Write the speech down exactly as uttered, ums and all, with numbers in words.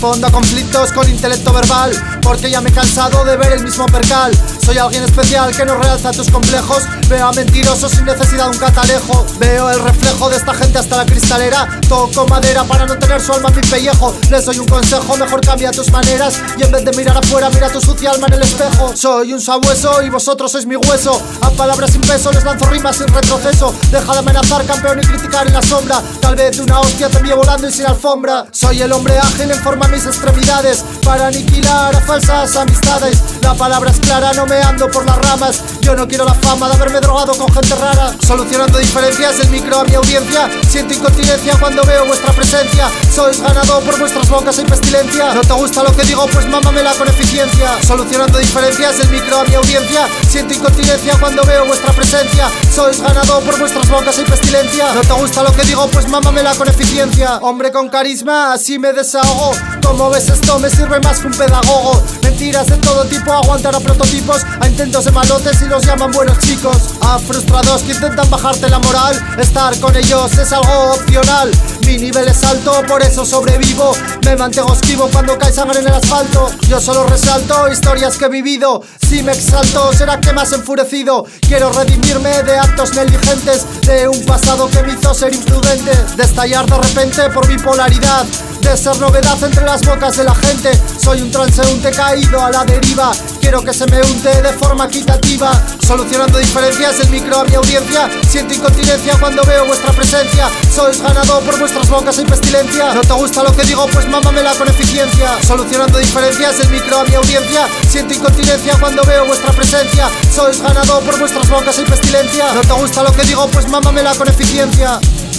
Respondo a conflictos con intelecto verbal, porque ya me he cansado de ver el mismo percal. Soy alguien especial que no realza tus complejos. Veo a mentirosos sin necesidad de un catalejo. Veo el reflejo de esta gente hasta la cristalera. Toco madera para no tener su alma en mi pellejo. Les doy un consejo, mejor cambia tus maneras, y en vez de mirar afuera, mira tu sucia alma en el espejo. Soy un sabueso y vosotros sois mi hueso. A palabras sin peso les lanzo rimas sin retroceso. Deja de amenazar, campeón, y criticar en la sombra. Tal vez de una hostia te envío volando y sin alfombra. Soy el hombre ágil en forma de mis extremidades, para aniquilar a falsas amistades. La palabra es clara, no me ando por las ramas. Yo no quiero la fama de haberme drogado con gente rara. Solucionando diferencias, el micro a mi audiencia. Siento incontinencia cuando veo vuestra presencia. Sois ganado por vuestras bocas y pestilencia. ¿No te gusta lo que digo? Pues mámamela con eficiencia. Solucionando diferencias, el micro a mi audiencia. Siento incontinencia cuando veo vuestra presencia. Sois ganado por vuestras bocas y pestilencia. ¿No te gusta lo que digo? Pues mámamela con eficiencia. Hombre con carisma, así me desahogo. Como ves, esto me sirve más que un pedagogo. Mentiras de todo tipo, aguantar a prototipos, a intentos de malotes y los llaman buenos chicos. A frustrados que intentan bajarte la moral, estar con ellos es algo opcional. Mi nivel es alto, por eso sobrevivo. Me mantengo esquivo cuando cae sangre en el asfalto. Yo solo resalto historias que he vivido. Si me exalto, será que más enfurecido. Quiero redimirme de actos negligentes, de un pasado que me hizo ser imprudente, de estallar de repente por bipolaridad, de ser novedad entre las bocas de la gente. Soy un transeúnte caído a la deriva. Quiero que se me unte de forma equitativa. Solucionando diferencias, el micro a mi audiencia. Siento incontinencia cuando veo vuestra presencia. Sois ganado por vuestras bocas y pestilencia. ¿No te gusta lo que digo? Pues mámamela con eficiencia. Solucionando diferencias, el micro a mi audiencia. Siento incontinencia cuando veo vuestra presencia. Sois ganado por vuestras bocas y pestilencia. ¿No te gusta lo que digo? Pues mámamela con eficiencia.